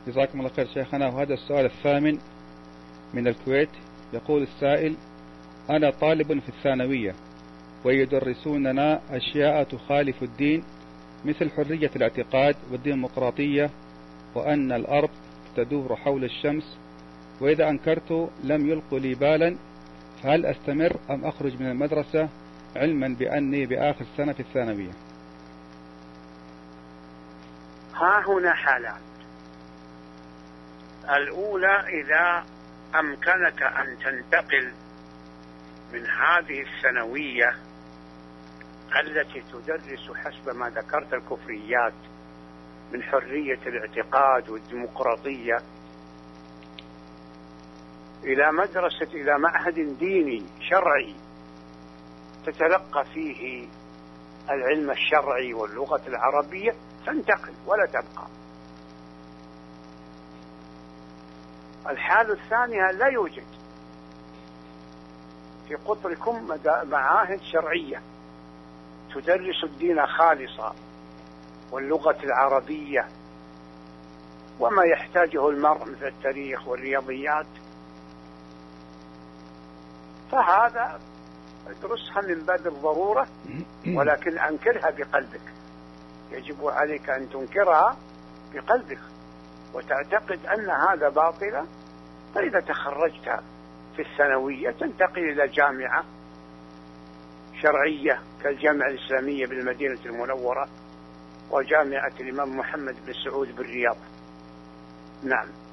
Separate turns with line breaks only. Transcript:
جزاكم الله خير شيخنا. وهذا السؤال الثامن من الكويت. يقول السائل: أنا طالب في الثانوية ويدرسوننا أشياء تخالف الدين، مثل حرية الاعتقاد والديمقراطية، وأن الأرض تدور حول الشمس، وإذا أنكرت لم يلقوا لي بالا، فهل أستمر أم أخرج من المدرسة، علما بأني بآخر سنة في الثانوية؟
ها هنا حالات. الأولى: إذا أمكنك أن تنتقل من هذه الثانوية التي تدرس حسب ما ذكرت الكفريات من حرية الاعتقاد والديمقراطية إلى معهد ديني شرعي تتلقى فيه العلم الشرعي واللغة العربية، تنتقل ولا تبقى. الحالة الثانية: لا يوجد في قطركم معاهد شرعية تدرس الدين خالصا واللغة العربية وما يحتاجه المرء مثل التاريخ والرياضيات، فهذا ادرسها من باب الضرورة، ولكن أنكرها بقلبك. يجب عليك أن تنكرها بقلبك وتعتقد أن هذا باطل. فإذا تخرجت في الثانوية تنتقل إلى جامعة شرعية كالجامعة الإسلامية بالمدينة المنورة وجامعة الإمام محمد بن سعود بالرياض. نعم.